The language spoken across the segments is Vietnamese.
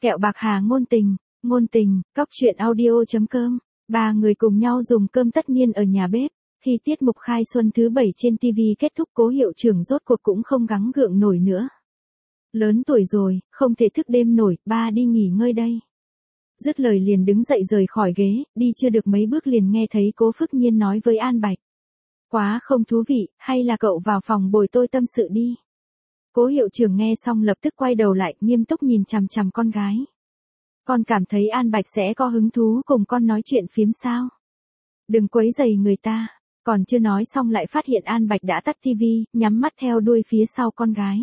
Kẹo bạc hà ngôn tình, cóc truyện audio.com. Ba người cùng nhau dùng cơm tất niên ở nhà bếp. Khi tiết mục khai xuân thứ 7 trên TV kết thúc, Cố hiệu trưởng rốt cuộc cũng không gắng gượng nổi nữa. Lớn tuổi rồi, không thể thức đêm nổi, ba đi nghỉ ngơi đây. Dứt lời liền đứng dậy rời khỏi ghế, đi chưa được mấy bước liền nghe thấy Cố Phước Nhiên nói với An Bạch. Quá không thú vị, hay là cậu vào phòng bồi tôi tâm sự đi. Cố hiệu trưởng nghe xong lập tức quay đầu lại, nghiêm túc nhìn chằm chằm con gái. Con cảm thấy An Bạch sẽ có hứng thú cùng con nói chuyện phiếm sao? Đừng quấy rầy người ta. Còn chưa nói xong lại phát hiện An Bạch đã tắt TV, nhắm mắt theo đuôi phía sau con gái.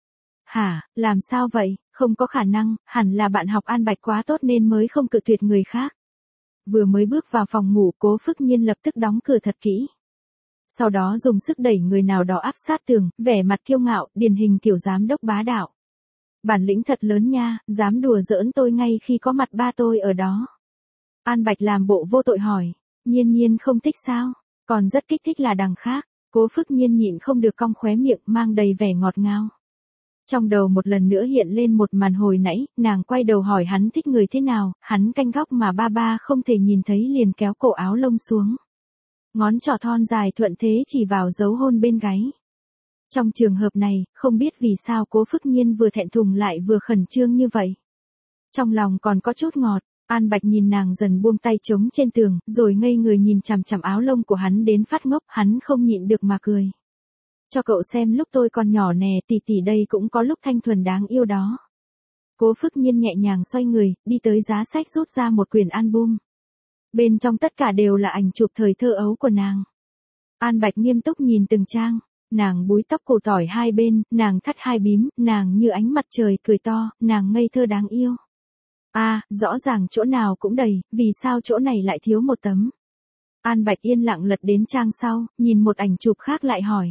Hả, làm sao vậy? Không có khả năng, hẳn là bạn học An Bạch quá tốt nên mới không cự tuyệt người khác. Vừa mới bước vào phòng ngủ, Cố Phước Nhiên lập tức đóng cửa thật kỹ. Sau đó dùng sức đẩy người nào đó áp sát tường, vẻ mặt kiêu ngạo, điển hình kiểu giám đốc bá đạo. Bản lĩnh thật lớn nha, dám đùa giỡn tôi ngay khi có mặt ba tôi ở đó. An Bạch làm bộ vô tội hỏi, Nhiên không thích sao? Còn rất kích thích là đằng khác. Cố Phước Nhiên nhịn không được cong khóe miệng, mang đầy vẻ ngọt ngào. Trong đầu một lần nữa hiện lên một màn hồi nãy, nàng quay đầu hỏi hắn thích người thế nào, hắn canh góc mà ba không thể nhìn thấy liền kéo cổ áo lông xuống. Ngón trỏ thon dài thuận thế chỉ vào dấu hôn bên gáy. Trong trường hợp này, không biết vì sao Cố Phước Nhiên vừa thẹn thùng lại vừa khẩn trương như vậy. Trong lòng còn có chút ngọt, An Bạch nhìn nàng dần buông tay trống trên tường, rồi ngây người nhìn chằm chằm áo lông của hắn đến phát ngốc, hắn không nhịn được mà cười. Cho cậu xem lúc tôi còn nhỏ nè, tỷ đây cũng có lúc thanh thuần đáng yêu đó. Cố Phước Nhiên nhẹ nhàng xoay người, đi tới giá sách rút ra một quyển album. Bên trong tất cả đều là ảnh chụp thời thơ ấu của nàng. An Bạch nghiêm túc nhìn từng trang, nàng búi tóc củ tỏi hai bên, nàng thắt hai bím, nàng như ánh mặt trời cười to, nàng ngây thơ đáng yêu. Rõ ràng chỗ nào cũng đầy, vì sao chỗ này lại thiếu một tấm? An Bạch yên lặng lật đến trang sau, nhìn một ảnh chụp khác lại hỏi.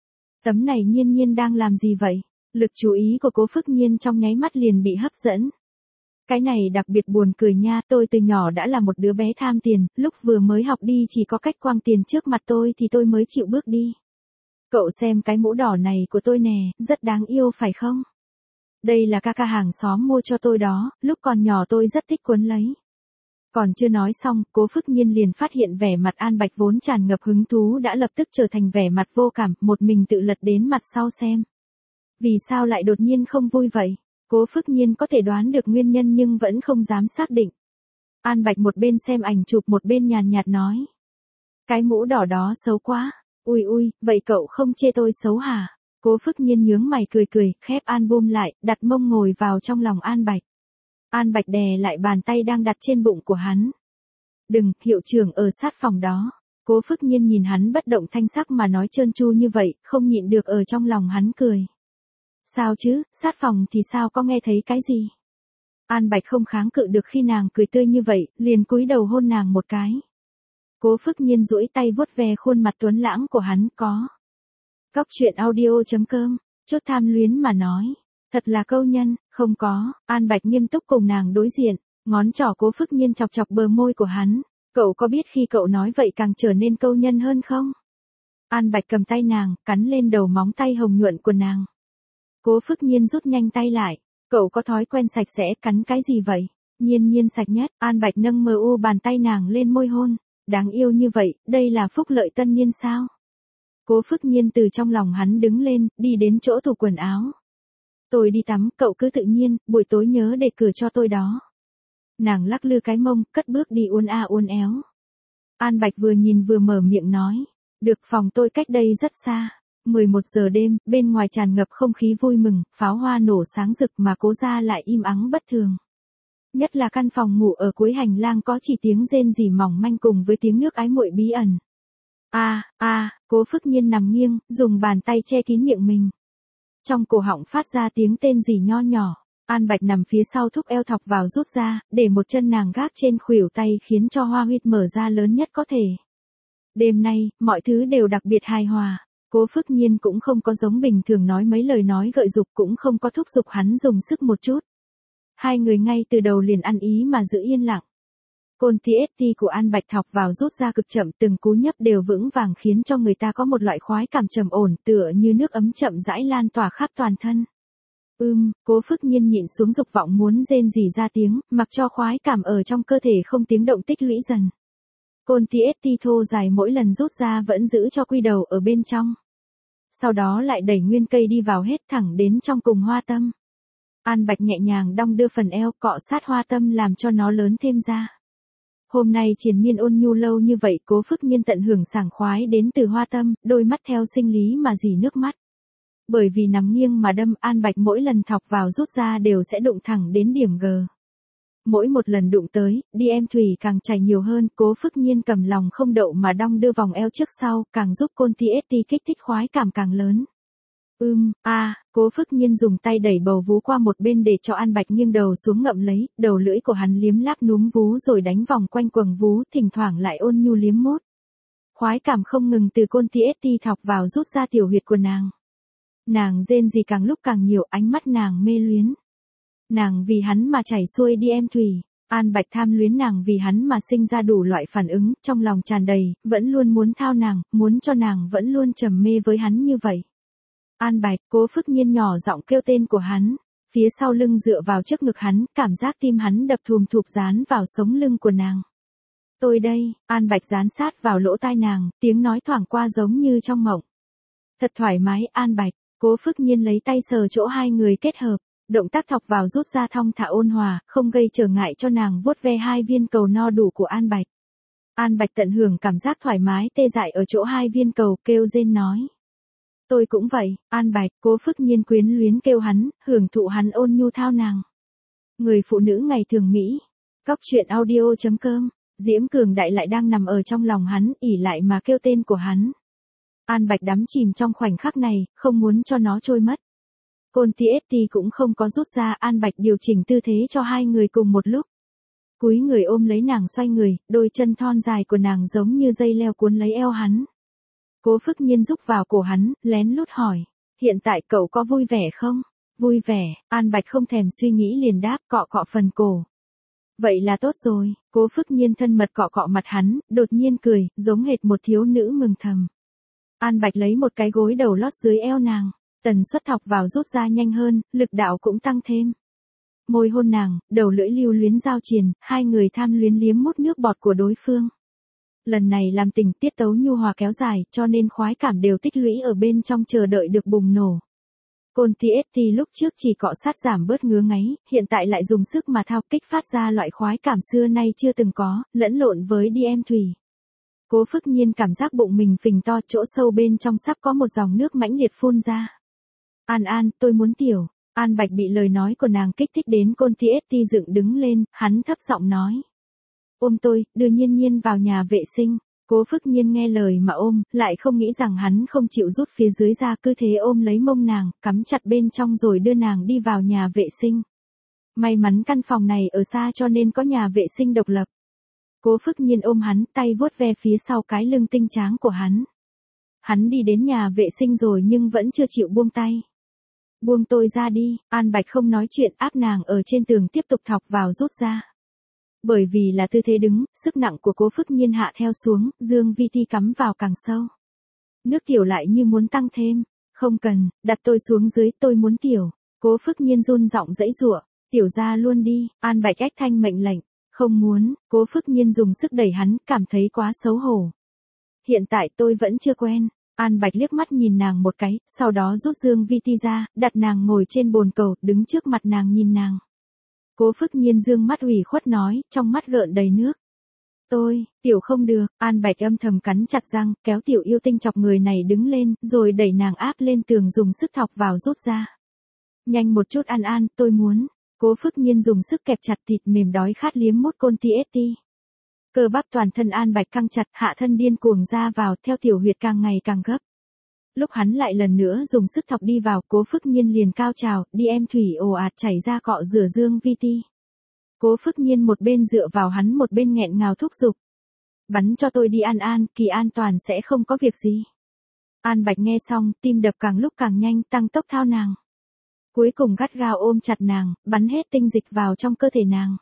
Tấm này Nhiên đang làm gì vậy? Lực chú ý của Cố Phước Nhiên trong nháy mắt liền bị hấp dẫn. Cái này đặc biệt buồn cười nha, tôi từ nhỏ đã là một đứa bé tham tiền, lúc vừa mới học đi chỉ có cách quăng tiền trước mặt tôi thì tôi mới chịu bước đi. Cậu xem cái mũ đỏ này của tôi nè, rất đáng yêu phải không? Đây là ca hàng xóm mua cho tôi đó, lúc còn nhỏ tôi rất thích quấn lấy. Còn chưa nói xong, Cố Phước Nhiên liền phát hiện vẻ mặt An Bạch vốn tràn ngập hứng thú đã lập tức trở thành vẻ mặt vô cảm, một mình tự lật đến mặt sau xem. Vì sao lại đột nhiên không vui vậy? Cố Phước Nhiên có thể đoán được nguyên nhân nhưng vẫn không dám xác định. An Bạch một bên xem ảnh chụp một bên nhàn nhạt nói. Cái mũ đỏ đó xấu quá. Ui, vậy cậu không chê tôi xấu hả? Cố Phước Nhiên nhướng mày cười, khép album lại, đặt mông ngồi vào trong lòng An Bạch. An Bạch đè lại bàn tay đang đặt trên bụng của hắn. Đừng, hiệu trưởng ở sát phòng đó. Cố Phước Nhiên nhìn hắn bất động thanh sắc mà nói trơn tru như vậy, không nhịn được ở trong lòng hắn cười. Sao chứ, sát phòng thì sao, có nghe thấy cái gì? An Bạch không kháng cự được khi nàng cười tươi như vậy, liền cúi đầu hôn nàng một cái. Cố Phước Nhiên duỗi tay vuốt ve khuôn mặt tuấn lãng của hắn, có. Cóc truyện audio.com, chút tham luyến mà nói. Thật là câu nhân, không có. An Bạch nghiêm túc cùng nàng đối diện, ngón trỏ Cố Phước Nhiên chọc bờ môi của hắn. Cậu có biết khi cậu nói vậy càng trở nên câu nhân hơn không? An Bạch cầm tay nàng, cắn lên đầu móng tay hồng nhuận của nàng. Cố Phước Nhiên rút nhanh tay lại. Cậu có thói quen sạch sẽ, cắn cái gì vậy? Nhiên sạch nhất. An Bạch nâng bàn tay nàng lên môi hôn. Đáng yêu như vậy, đây là phúc lợi tân niên sao? Cố Phước Nhiên từ trong lòng hắn đứng lên, đi đến chỗ tủ quần áo. Tôi đi tắm, cậu cứ tự nhiên, buổi tối nhớ để cửa cho tôi đó. Nàng lắc lư cái mông, cất bước đi uốn éo. An Bạch vừa nhìn vừa mở miệng nói. Được, phòng tôi cách đây rất xa. 11 giờ đêm, bên ngoài tràn ngập không khí vui mừng, pháo hoa nổ sáng rực mà Cố gia lại im ắng bất thường. Nhất là căn phòng ngủ ở cuối hành lang có chỉ tiếng rên rỉ mỏng manh cùng với tiếng nước ái muội bí ẩn. Cố Phước Nhiên nằm nghiêng, dùng bàn tay che kín miệng mình. Trong cổ họng phát ra tiếng tên gì nho nhỏ. An Bạch nằm phía sau thúc eo thọc vào rút ra, để một chân nàng gác trên khuỷu tay khiến cho hoa huyệt mở ra lớn nhất có thể. Đêm nay, mọi thứ đều đặc biệt hài hòa. Cố Phước Nhiên cũng không có giống bình thường nói mấy lời nói gợi dục, cũng không có thúc giục hắn dùng sức một chút. Hai người ngay từ đầu liền ăn ý mà giữ yên lặng. Côn TST của An Bạch thọc vào rút ra cực chậm, từng cú nhấp đều vững vàng khiến cho người ta có một loại khoái cảm trầm ổn, tựa như nước ấm chậm rãi lan tỏa khắp toàn thân. Cố Phước Nhiên nhịn xuống dục vọng muốn rên rỉ ra tiếng, mặc cho khoái cảm ở trong cơ thể không tiếng động tích lũy dần. Côn TST thô dài mỗi lần rút ra vẫn giữ cho quy đầu ở bên trong. Sau đó lại đẩy nguyên cây đi vào hết thẳng đến trong cùng hoa tâm. An Bạch nhẹ nhàng đong đưa phần eo cọ sát hoa tâm làm cho nó lớn thêm ra. Hôm nay triền miên ôn nhu lâu như vậy, Cố Phước Nhiên tận hưởng sảng khoái đến từ hoa tâm, đôi mắt theo sinh lý mà rỉ nước mắt. Bởi vì nằm nghiêng mà đâm, An Bạch mỗi lần thọc vào rút ra đều sẽ đụng thẳng đến điểm G. Mỗi một lần đụng tới, đi em thủy càng chảy nhiều hơn, Cố Phước Nhiên cầm lòng không đậu mà đong đưa vòng eo trước sau, càng giúp Côn TST kích thích khoái cảm càng lớn. Cố Phước Nhiên dùng tay đẩy bầu vú qua một bên để cho An Bạch nghiêng đầu xuống ngậm lấy, đầu lưỡi của hắn liếm láp núm vú rồi đánh vòng quanh quầng vú, thỉnh thoảng lại ôn nhu liếm mốt. Khoái cảm không ngừng từ Côn TST thọc vào rút ra tiểu huyệt của nàng. Nàng rên rỉ càng lúc càng nhiều, ánh mắt nàng mê luyến. Nàng vì hắn mà chảy xuôi đi em thủy. An Bạch tham luyến nàng vì hắn mà sinh ra đủ loại phản ứng, trong lòng tràn đầy, vẫn luôn muốn thao nàng, muốn cho nàng vẫn luôn trầm mê với hắn như vậy. An Bạch, Cố Phước Nhiên nhỏ giọng kêu tên của hắn, phía sau lưng dựa vào trước ngực hắn, cảm giác tim hắn đập thùm thụp dán vào sống lưng của nàng. Tôi đây, An Bạch dán sát vào lỗ tai nàng, tiếng nói thoảng qua giống như trong mộng. Thật thoải mái, An Bạch. Cố Phước Nhiên lấy tay sờ chỗ hai người kết hợp, động tác thọc vào rút ra thong thả ôn hòa, không gây trở ngại cho nàng vuốt ve hai viên cầu no đủ của An Bạch. An Bạch tận hưởng cảm giác thoải mái tê dại ở chỗ hai viên cầu, kêu rên nói. Tôi cũng vậy, An Bạch. Cố Phước Nhiên quyến luyến kêu hắn, hưởng thụ hắn ôn nhu thao nàng. Người phụ nữ ngày thường Mỹ. Cóc truyện audio.com. Diễm Cường Đại lại đang nằm ở trong lòng hắn, ỉ lại mà kêu tên của hắn. An Bạch đắm chìm trong khoảnh khắc này, không muốn cho nó trôi mất. Côn TST cũng không có rút ra, An Bạch điều chỉnh tư thế cho hai người cùng một lúc. Cúi người ôm lấy nàng xoay người, đôi chân thon dài của nàng giống như dây leo cuốn lấy eo hắn. Cố Phước Nhiên rúc vào cổ hắn, lén lút hỏi. Hiện tại cậu có vui vẻ không? Vui vẻ, An Bạch không thèm suy nghĩ liền đáp, cọ cọ phần cổ. Vậy là tốt rồi. Cố Phước Nhiên thân mật cọ cọ mặt hắn, đột nhiên cười, giống hệt một thiếu nữ mừng thầm. An Bạch lấy một cái gối đầu lót dưới eo nàng, tần suất thọc vào rút ra nhanh hơn, lực đạo cũng tăng thêm. Môi hôn nàng, đầu lưỡi lưu luyến giao triền, hai người tham luyến liếm mút nước bọt của đối phương. Lần này làm tình tiết tấu nhu hòa kéo dài, cho nên khoái cảm đều tích lũy ở bên trong chờ đợi được bùng nổ. Côn TST lúc trước chỉ cọ sát giảm bớt ngứa ngáy, hiện tại lại dùng sức mà thao kích phát ra loại khoái cảm xưa nay chưa từng có, lẫn lộn với đi em thủy. Cố Phước Nhiên cảm giác bụng mình phình to, chỗ sâu bên trong sắp có một dòng nước mãnh liệt phun ra. An, tôi muốn tiểu. An Bạch bị lời nói của nàng kích thích đến, Côn TST dựng đứng lên, hắn thấp giọng nói. Ôm tôi, đưa Nhiên Nhiên vào nhà vệ sinh. Cố Phước Nhiên nghe lời mà ôm, lại không nghĩ rằng hắn không chịu rút phía dưới ra, cứ thế ôm lấy mông nàng, cắm chặt bên trong rồi đưa nàng đi vào nhà vệ sinh. May mắn căn phòng này ở xa cho nên có nhà vệ sinh độc lập. Cố Phước Nhiên ôm hắn, tay vuốt ve phía sau cái lưng tinh tráng của hắn. Hắn đi đến nhà vệ sinh rồi nhưng vẫn chưa chịu buông tay. Buông tôi ra đi. An Bạch không nói chuyện, áp nàng ở trên tường tiếp tục thọc vào rút ra. Bởi vì là tư thế đứng, sức nặng của Cố Phước Nhiên hạ theo xuống, dương vi ti cắm vào càng sâu. Nước tiểu lại như muốn tăng thêm. Không cần, đặt tôi xuống dưới, tôi muốn tiểu. Cố Phước Nhiên run giọng dãy giụa, tiểu ra luôn đi. An Bạch ách thanh mệnh lệnh. Không muốn. Cố Phước Nhiên dùng sức đẩy hắn, cảm thấy quá xấu hổ. Hiện tại tôi vẫn chưa quen. An Bạch liếc mắt nhìn nàng một cái, sau đó rút dương vi ti ra, đặt nàng ngồi trên bồn cầu, đứng trước mặt nàng nhìn nàng. Cố Phước Nhiên dương mắt ủy khuất nói, trong mắt gợn đầy nước. Tiểu không được. An Bạch âm thầm cắn chặt răng, kéo tiểu yêu tinh chọc người này đứng lên, rồi đẩy nàng áp lên tường dùng sức thọc vào rút ra. Nhanh một chút An, tôi muốn. Cố Phước Nhiên dùng sức kẹp chặt thịt mềm đói khát liếm mốt Côn TST. Cơ bắp toàn thân An Bạch căng chặt, hạ thân điên cuồng ra vào, theo tiểu huyệt càng ngày càng gấp. Lúc hắn lại lần nữa dùng sức thọc đi vào, Cố Phước Nhiên liền cao trào, đi em thủy ồ ạt chảy ra cọ rửa dương vi ti. Cố Phước Nhiên một bên dựa vào hắn một bên nghẹn ngào thúc giục. Bắn cho tôi đi An, kỳ an toàn sẽ không có việc gì. An Bạch nghe xong, tim đập càng lúc càng nhanh, tăng tốc thao nàng. Cuối cùng gắt gao ôm chặt nàng, bắn hết tinh dịch vào trong cơ thể nàng.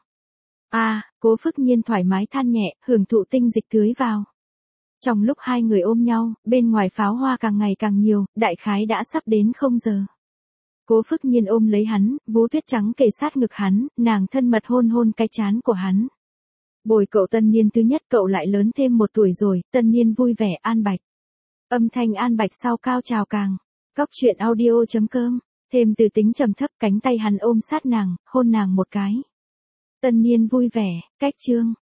Cố Phước Nhiên thoải mái than nhẹ, hưởng thụ tinh dịch tưới vào. Trong lúc hai người ôm nhau, bên ngoài pháo hoa càng ngày càng nhiều, đại khái đã sắp đến 0 giờ. Cố Phức Nhiên ôm lấy hắn, vú tuyết trắng kề sát ngực hắn, nàng thân mật hôn hôn cái trán của hắn. Bồi cậu tân niên thứ nhất cậu lại lớn thêm 1 tuổi rồi, tân niên vui vẻ An Bạch. Âm thanh An Bạch sau cao trào càng. Cóc truyện audio.com. Thêm từ tính trầm thấp, cánh tay hắn ôm sát nàng, hôn nàng một cái. Tân niên vui vẻ, cách chương.